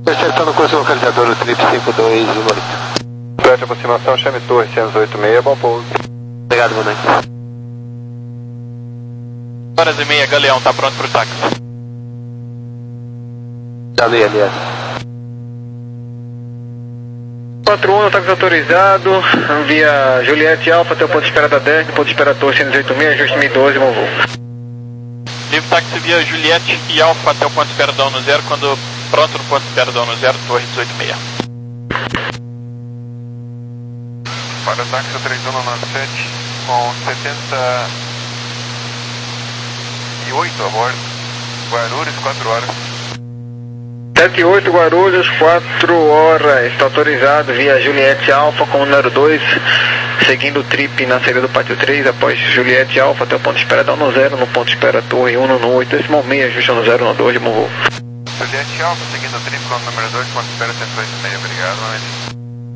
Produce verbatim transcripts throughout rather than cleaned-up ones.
Acertando o curso localizador no trip cinco dois um oito. Durante a aproximação, chame Torre cento e oitenta e seis, bom pouso. Obrigado, boa noite. Horas e meia, Galeão, tá pronto pro táxi. Ali, aliás. quatro um, táxi autorizado, via Juliette Alfa até o ponto de espera da dez, ponto de espera Torre cento e oitenta e seis, ajuste mil e doze, bom voo. Livre táxi via Juliette e Alfa até o ponto de espera da ONU Zero, quando pronto no ponto de espera da ONU Zero, Torre dezoito e seis. Para o táxi três um nove sete, com setenta e oito a bordo, Guarulhos, quatro horas. sete e oito Guarulhos, quatro horas, está autorizado via Juliette Alfa com o número dois, seguindo o trip na saída do pátio três, após Juliette Alfa até o ponto de espera da ONU Zero, no ponto de espera Torre um no oito, decimal seis, ajuste no zero no dois, de bom voo. Juliette Alfa, seguindo o trip com o número dois, ponto de espera cento e oitenta e seis, obrigado, boa noite.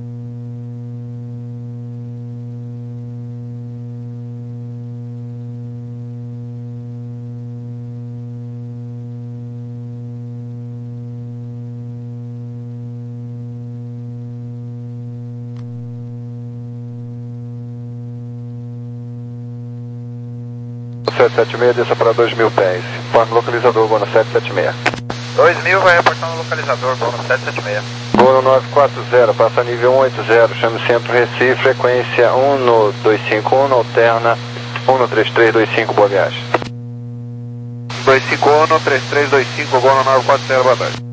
sete sete seis, desça para dois mil pés. Informe localizador, Bono sete sete seis. dois mil vai reportar no localizador, Bono sete sete seis. Bono nove quatro zero, passa nível cento e oitenta, chame centro Recife, frequência um no dois cinco um, alterna um no três três dois cinco, boa viagem. dois cinco um, três três dois cinco, Bono nove quatro zero, boa tarde.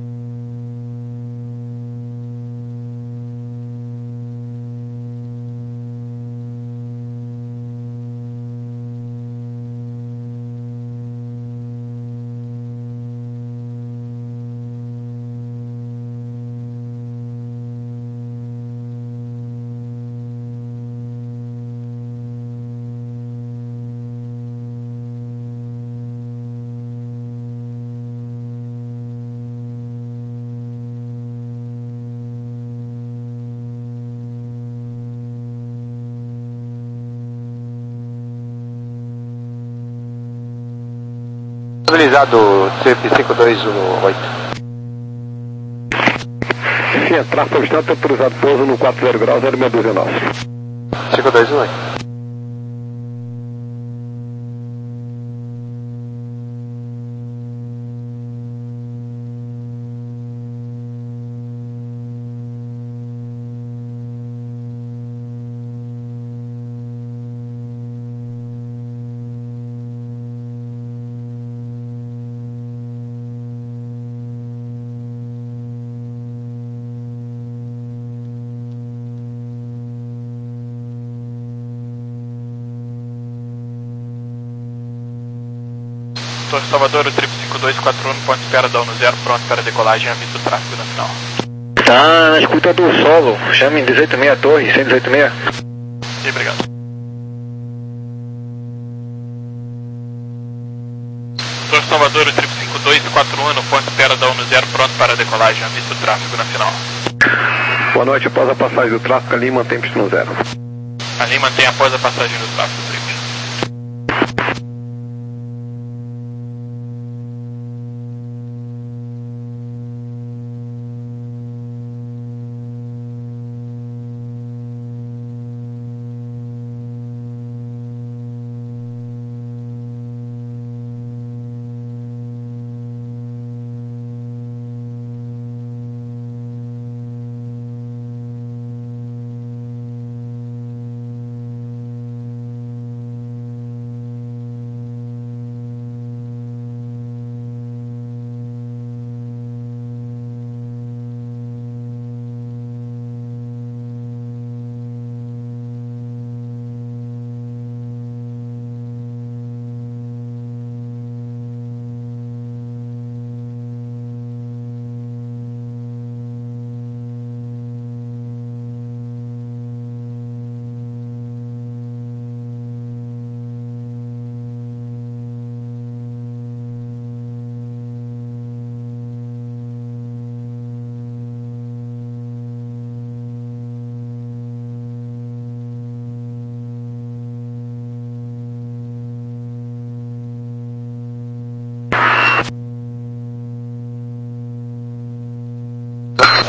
Estabilizado, trip cinco dois um oito. Sim, é tráfego obstante autorizado pouso no quatro zero graus, zero seis dois nove. cinco dois um oito. Torre Salvador, o trip cinco dois quatro um, no ponto de espera da ONU Zero, pronto para decolagem, avisa o tráfego no final. Tá na escuta do solo, chame dezoito e seis Torre, cento e oitenta e seis. E obrigado. Torre Salvador, o trip cinco dois quatro um, no ponto de espera da ONU Zero, pronto para decolagem, avisa o tráfego no final. Boa noite, após a passagem do tráfego, ali mantém pista no zero. Ali mantém após a passagem do tráfego, trip.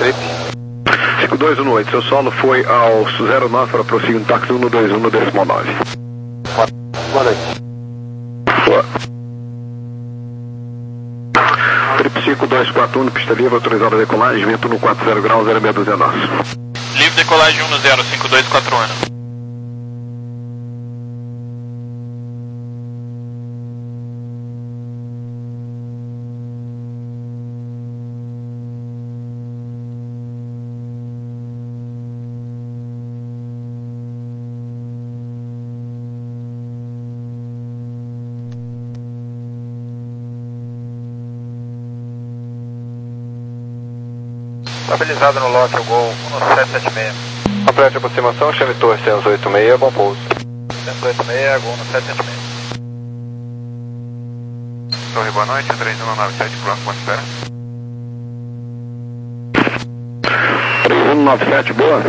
trip. cinco dois um oito, seu solo foi ao zero nove para prosseguir no táxi um dois um decimal nove. Boa noite. Boa. Trip cinco dois quatro um, pista livre, autorizada a decolagem, vento no quatro zero graus, zero seis dois é nosso. Livre decolagem um no zero cinco dois quatro um. Estabilizado no lote, o Gol um sete sete seis. Complete a aproximação, chame Torre cento e oitenta e seis, bom pouso. cento e oitenta e seis, Gol um sete sete seis. Torre, boa noite, três um nove sete, próximo ponto de espera. três um nove sete, boa.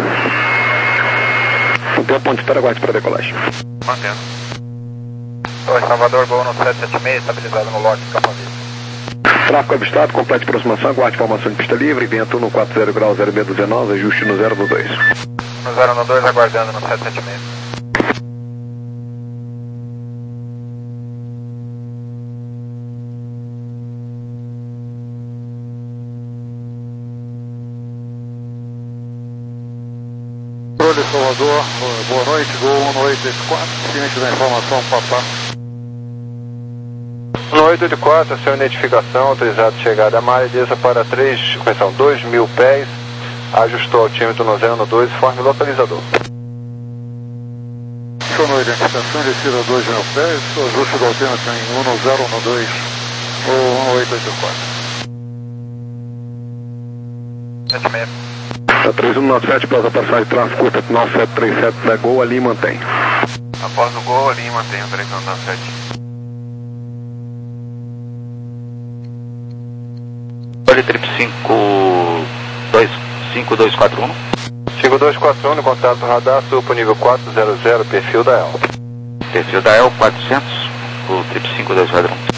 Tem o ponto de espera, aguarde para decolagem. Mantendo. Torre, Salvador, Gol um sete sete seis, estabilizado no lote, capa vista. Tráfego avistado, complete aproximação, aguarde formação de pista livre, vento no quatro zero graus, zero seis dois nove, ajuste no zero dois. No zero dois, aguardando no sete sete seis. Controle Salvador, boa noite, Gol um oito oito quatro, ciente da informação, papá. um oito oito quatro, a sua identificação, autorizado chegada a Mari, desça para três, correção, dois mil pés, ajustou altímetro no zero dois, informe localizador. Funcionou a identificação, descida dois mil pés, ajuste do altímetro em um zero um dois ou um oito oito quatro. sete seis. A três um nove sete, após a passagem de tráfego curta nove sete três sete, Zé Gol, ali mantém. Após o Gol, ali mantém o três um nove sete. Olha, trip cinco dois quatro um. cinco dois quatro um, no contato radar, supa nível quatro zero zero, perfil da E L. Perfil da E L quatrocentos, o trip cinco dois quatro um.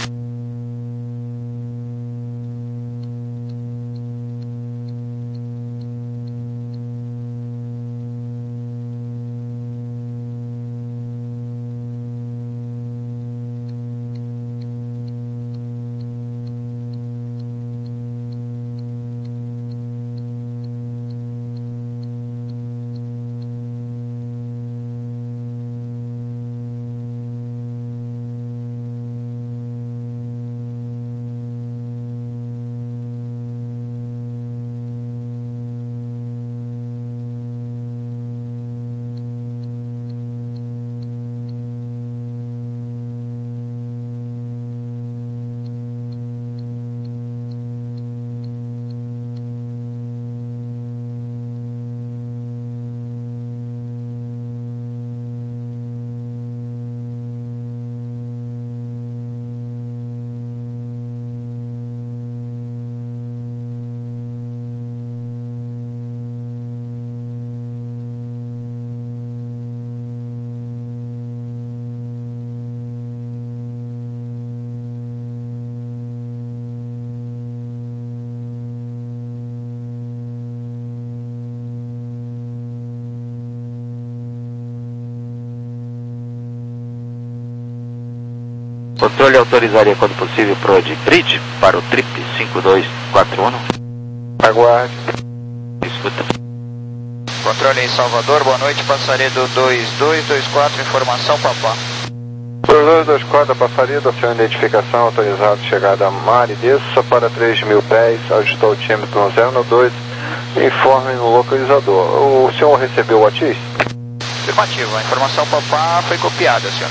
Controle autorizaria quando possível Pro de Bridge para o trip cinco dois quatro um. Aguarde. Escuta. Controle em Salvador, boa noite, passaredo dois dois dois quatro, informação, papá. dois dois dois quatro, passaredo, a sua identificação, autorizado chegada a Mari, desça para três mil pés, ajustou o altímetro no zero dois, informe no localizador. O senhor recebeu o ATIS? Afirmativo, a informação, papá, foi copiada, senhor.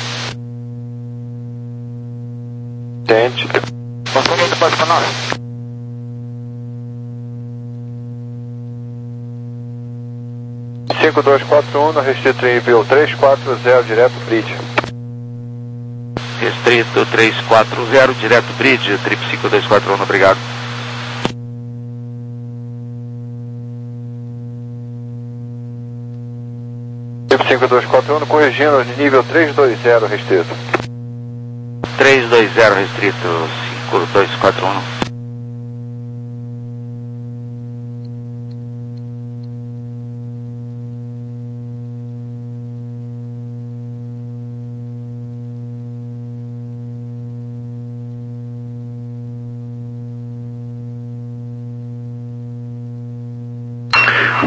Tente. Controle depois para nós. cinco dois quatro um, no restrito nível três quatro zero, direto Bridge. Restrito três quatro zero, direto Bridge, trip cinco dois quatro um, obrigado. Trip cinco dois quatro um, corrigindo de nível três dois zero, restrito. três dois zero, restrito cinco dois quatro um.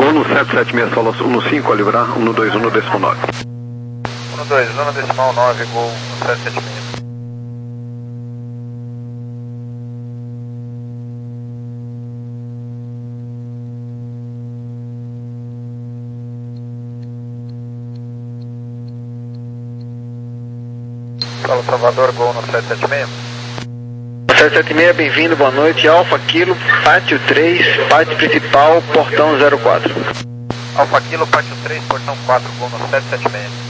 um no sete sete seis, solo um no cinco, a livrar, um no dois um no décimo nove. um no dois um no decimal nove, gol um sete sete seis. Fala Salvador, gol no sete sete seis. sete sete seis, bem-vindo, boa noite. Alfa Kilo, pátio três, pátio principal, portão zero quatro. Alfa Kilo, pátio três, portão quatro, gol no sete sete seis.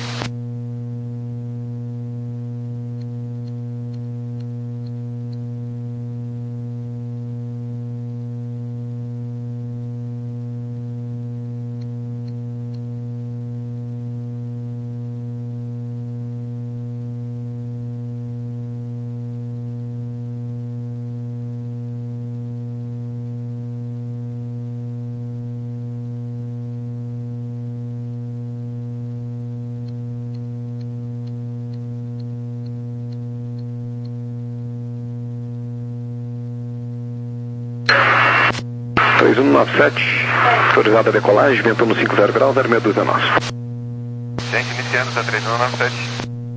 três um nove sete, autorizada a decolagem, vento no cinco zero graus, zero seis dois é nosso. Gente, iniciando, tá três um nove sete.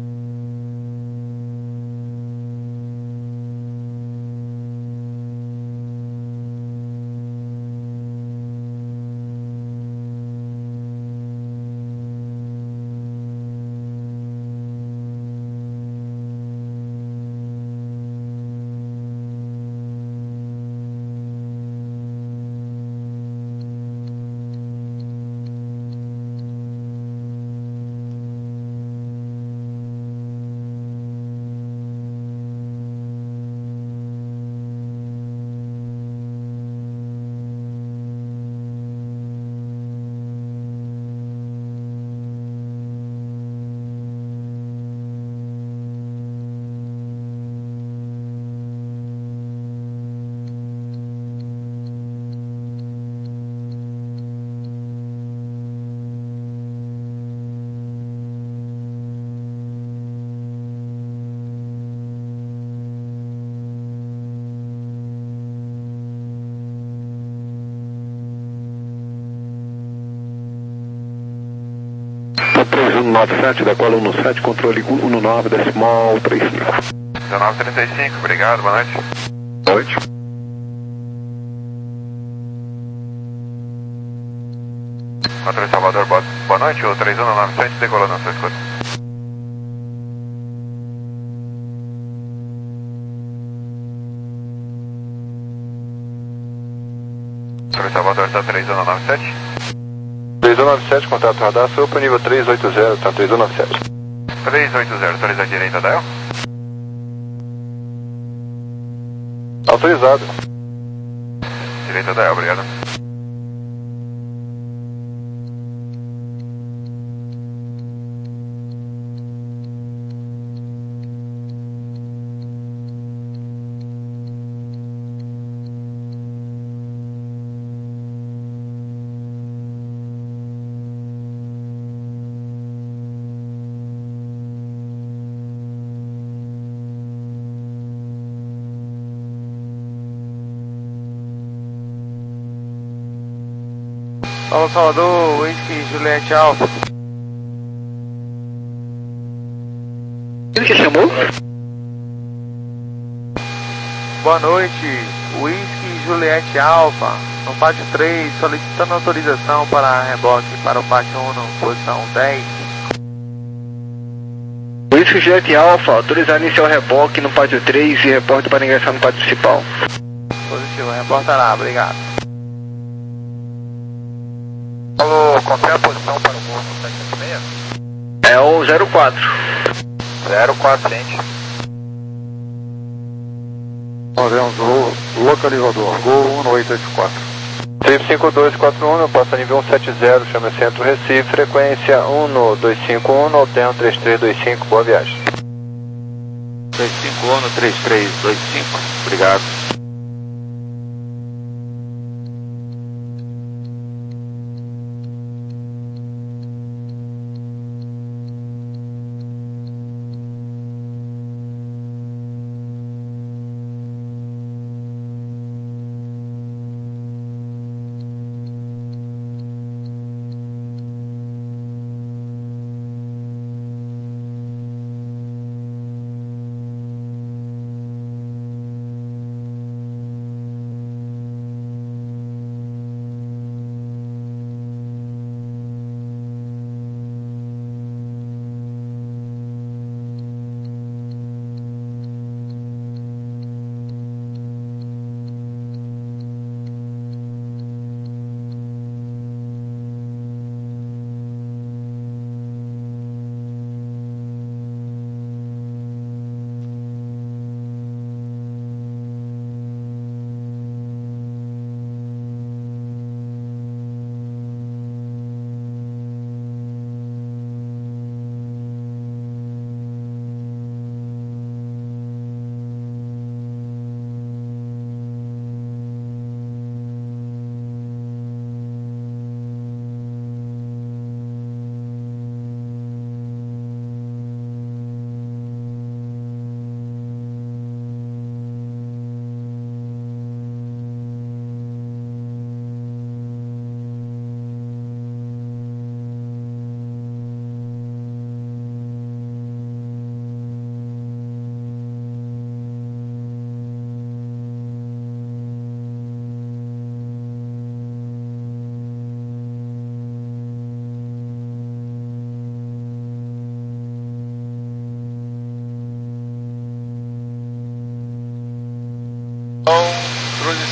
três um nove sete, decola um no sete, controle um no nove, decimal trinta e cinco. dezenove trinta e cinco, obrigado, boa noite. Boa noite. Controle Salvador, boa, boa noite, o três um nove sete decolando na sua escuta. Controle Salvador, tá três um nove sete. três um nove sete, contato radar, sou para o nível três oito zero, tá três um nove sete. três oito zero, autorizar a direita, Dael? Autorizado. Direita, Dael, obrigado. Fala Salvador, Whisky Juliette Alfa. Ele que chamou? Boa noite, Whisky Juliette Alfa, no pátio três, solicitando autorização para reboque para o pátio um, posição dez. Whisky Juliette Alfa, autorizado a iniciar o reboque no pátio três e reporte para ingressar no pátio principal. Positivo, reporta lá, obrigado. Falou, qual é a posição para o voo no sete sete seis? É o zero quatro. zero quatro, gente. Nós vemos o localizador, gol um no oito oito quatro. seis cinco dois quatro um, passa nível cento e setenta, chama centro Recife, frequência um no dois cinco um, Alten três três dois cinco, boa viagem. dois cinco um no três três dois cinco, obrigado.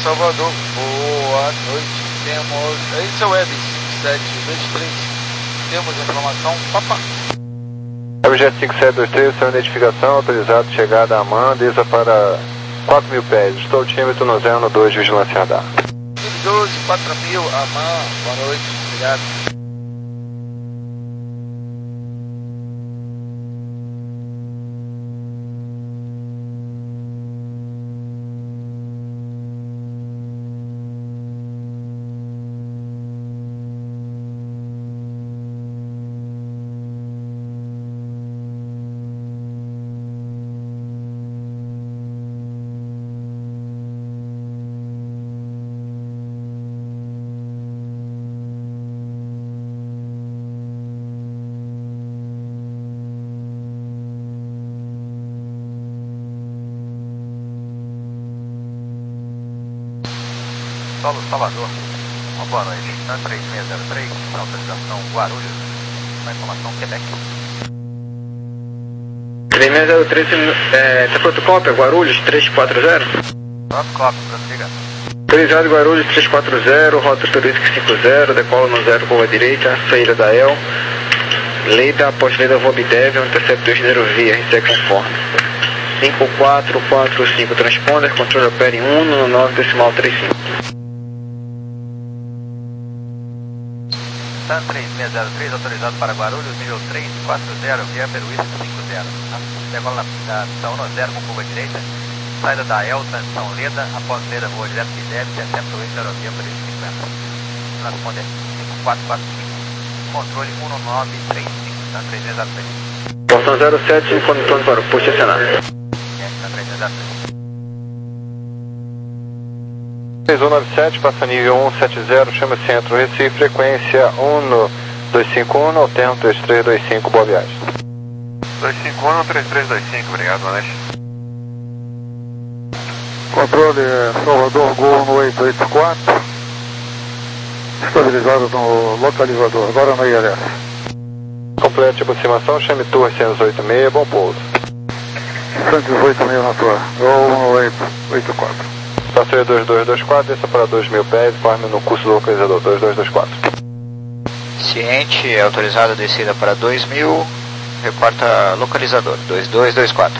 Salvador, boa noite. Temos. Esse é o Web cinco sete dois três. Temos informação. Papá. Objeto cinco sete dois três, seu identificação, autorizado, chegada a AMAN, desça para quatro mil pés. Estou tímetro no zero no dois, vigilância radar. doze, quatro mil, AMAN, boa noite, obrigado. Solo Salvador, uma boa noite. TAM três seis zero três, autorização Guarulhos, uma informação Quebec. três seis zero três, é, tá pronto cópia, Guarulhos três quatro zero? Pronto, cópia, prossiga. Autorizado Guarulhos três quatro zero, rota turística cinco zero, decola no zero curva direita, saída da E L, Leida, após Leida Vobdev, interceptor engenheiro via, R C conforme. cinco quatro quatro cinco, transponder, controle opera em um no nove decimal trinta e cinco. TAM três seis zero três, autorizado para Guarulhos, nível três quatro zero, via Peruísca cinco zero. Decola na pista um zero com curva direita, saída da E L, transição Leda, após Leda, voa direto que deve, interceptor aerovia Peruísca cinquenta. Transponder cinco quatro quatro cinco, controle um nove três cinco, TAM três seis zero três. Portão zero sete, informando para o posto acionado. TAM três seis zero três. três um nove sete, passa nível cento e setenta, chama centro, Recife, frequência um dois cinco um, alterno três três dois cinco, boa viagem. dois cinco um, três três dois cinco, obrigado, boa noite. Controle Salvador, Gol no oito oito quatro, estabilizado no localizador, agora no I L S. Complete a aproximação, chame Torre cento e dezoito seis, bom pouso. cento e dezoito seis na torre, Gol no oito oito quatro. Passageiro dois dois dois quatro, desça para dois mil pés, informe no curso do localizador dois dois dois quatro. Ciente, autorizada a descida para dois mil, reporta localizador dois dois dois quatro.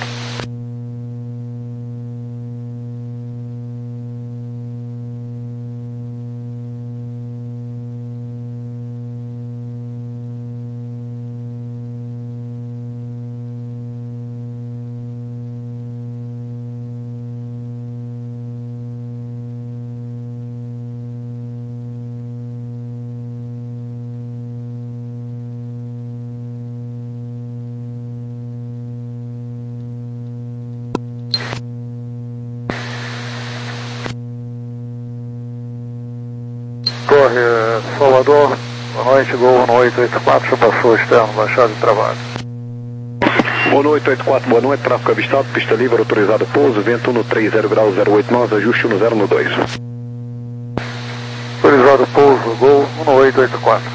Torre Salvador, boa noite, Gol no oito oito quatro, já passou o externo, baixado de trabalho. Gol no oito oito quatro, boa noite, tráfego avistado, pista livre, autorizado pouso, vento no trinta graus zero oito nove, ajuste no zero no dois. Autorizado pouso, Gol no oito oito quatro.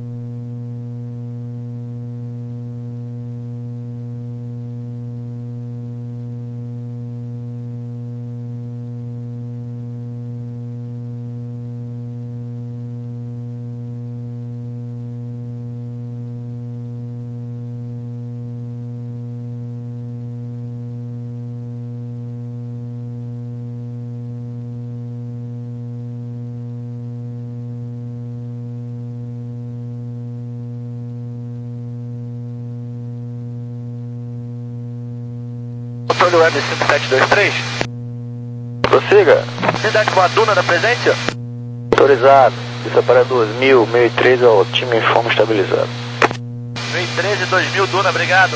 Controle Web cinco sete dois três. Prossiga. Cidade com a Duna da presente? Autorizado. Isso é para dois mil, mil e treze, ao time informe estabilizado. mil e treze, dois mil, Duna, obrigado.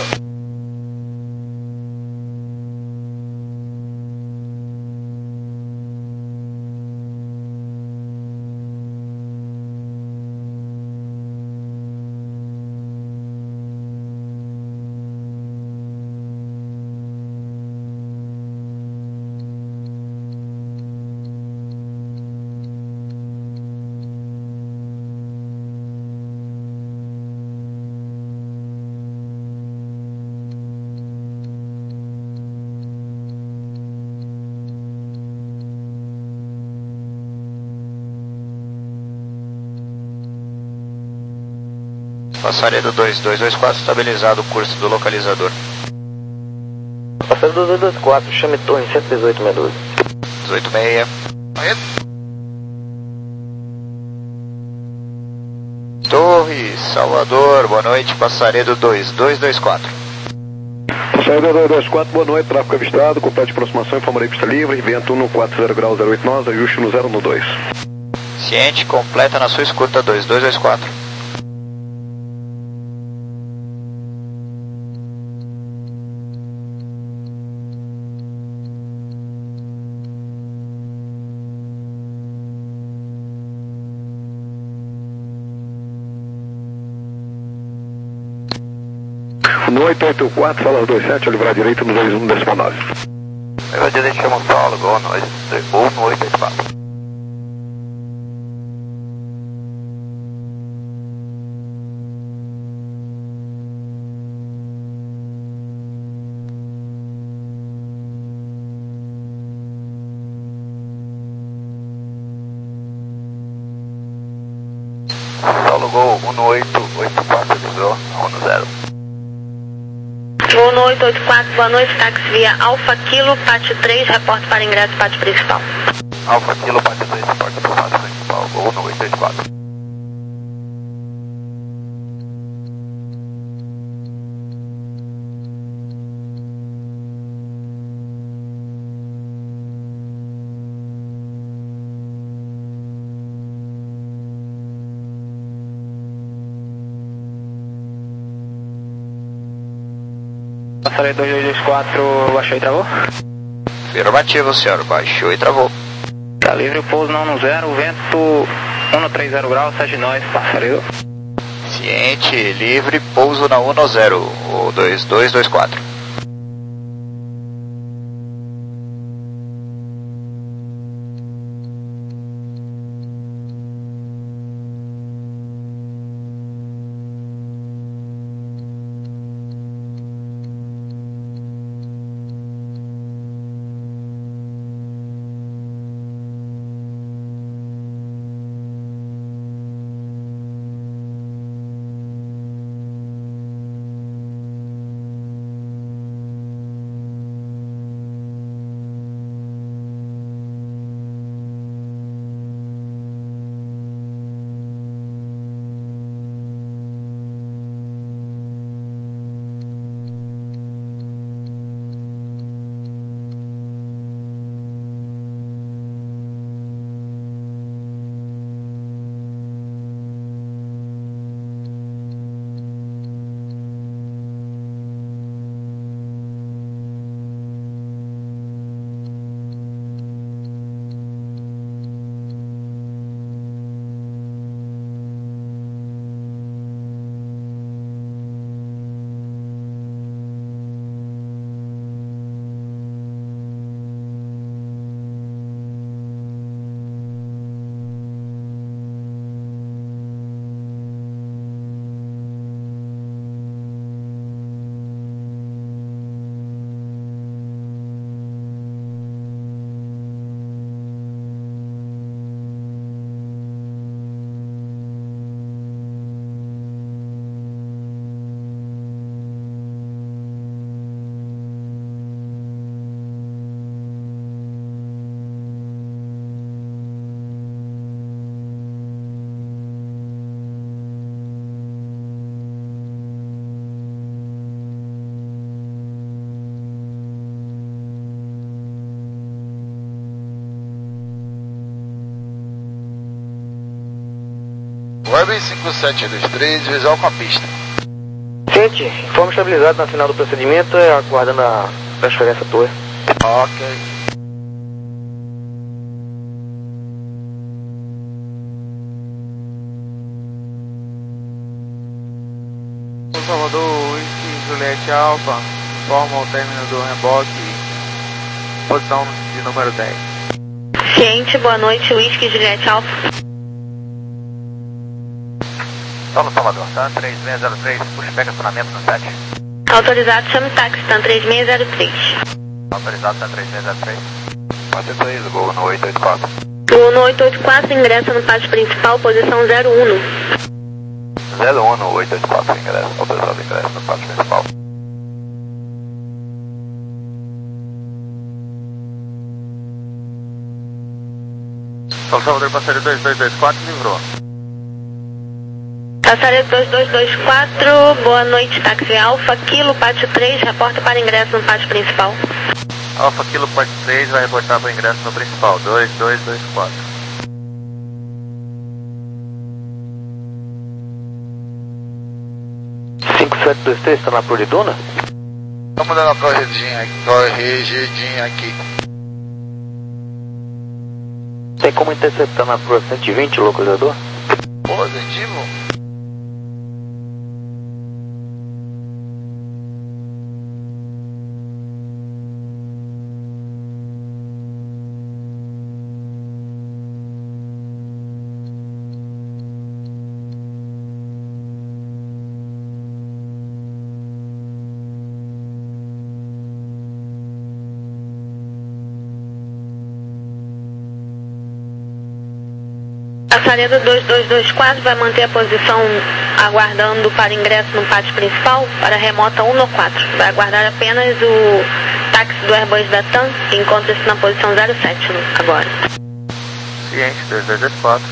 Passaredo dois dois dois quatro, estabilizado o curso do localizador. Passaredo dois dois quatro, chame torre cento e dezoito sessenta e dois. dezoito seis. Torre, Salvador, boa noite, Passaredo dois dois dois quatro. Passaredo dois dois quatro, boa noite, tráfego avistado, complete de aproximação, informarei pista livre, vento um quatro zero graus zero oito nós, ajuste no zero no dois. Ciente, completa na sua escuta dois dois dois quatro. No oito oito quatro, fala dois sete, livrar à direita no dois um décimo nove. Livrar à direita, chama o Saulo, gol no oito oito quatro. Saulo, gol um oito oito quatro, livrou um no zero. Voo no oito oito quatro, boa noite, táxi via Alfa Kilo, pátio três, reporte para ingresso, pátio principal. Alfa Kilo, pátio três, reporte para o pátio principal, voo no oito oito quatro. Passaredo dois dois dois quatro, baixou e travou? Afirmativo, senhor, baixou e travou. Tá livre o pouso não no zero, vento um três zero graus, sete nós, Passaredo. Ciente, livre, pouso na um zero, o dois dois dois quatro. Web cinco sete dois três, visual com a pista. Gente, informe estabilizado na final do procedimento, é aguardando a transferência torre. Ok. Salvador, Whisky, Juliette Alpha, forma o término do reboque, posição de número dez. Ciente, boa noite, Whisky, Juliette Alpha. Saulo, Salvador, TAM três seis zero três, puxa pega acionamento no sete. Autorizado, chame táxi, TAM três seis zero três. Autorizado, TAM três seis zero três. Pode três, gol no oito oito quatro. Gol no oito oito quatro, ingressa no pátio principal, posição zero um. zero um oito oito quatro, ingresso, autorizado ingresso no pátio principal. São Salvador, passageiro dois dois dois quatro, livrou. Passageiro dois dois dois quatro, boa noite, táxi Alfa, Kilo, pátio três, reporta para ingresso no pátio principal. Alfa Kilo, pátio três, vai reportar para ingresso no principal, dois dois dois quatro. cinco sete dois três, está na Pluriduna? Estamos dando uma corrigidinha, corrigidinha aqui. Tem como interceptar na Plura cento e vinte, localizador? Positivo. Passaredo dois dois dois quatro vai manter a posição aguardando para ingresso no pátio principal para a remota um no quatro. Vai aguardar apenas o táxi do Airbus da TAM, que encontra-se na posição zero sete agora. Ciente, dois dois dois quatro.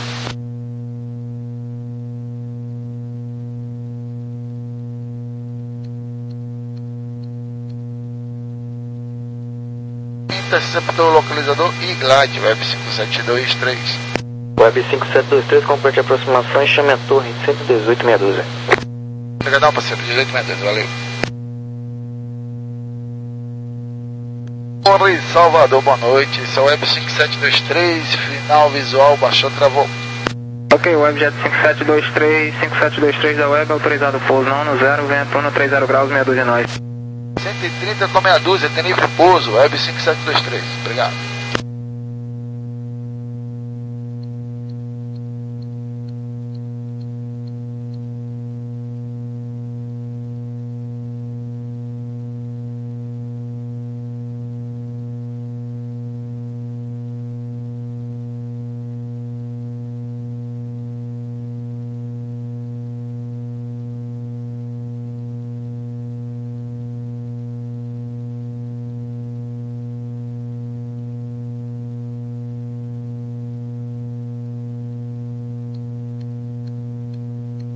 Interceptor localizador e glide, web cinco sete dois três. Web cinco sete dois três, complete a aproximação e chame a torre cento e dezoito, meia dúzia. Obrigadão, parceiro, dezoito meia dúzia, valeu. Torre Salvador, boa noite, esse é o web cinco sete dois três, final visual, baixou, travou. Ok, Webjet cinco sete dois três, cinco sete dois três da web, autorizado pouso não no zero, vento no trinta graus, meia dúzia nós. cento e trinta com meia dúzia, tem livre pouso, web cinco sete dois três, obrigado.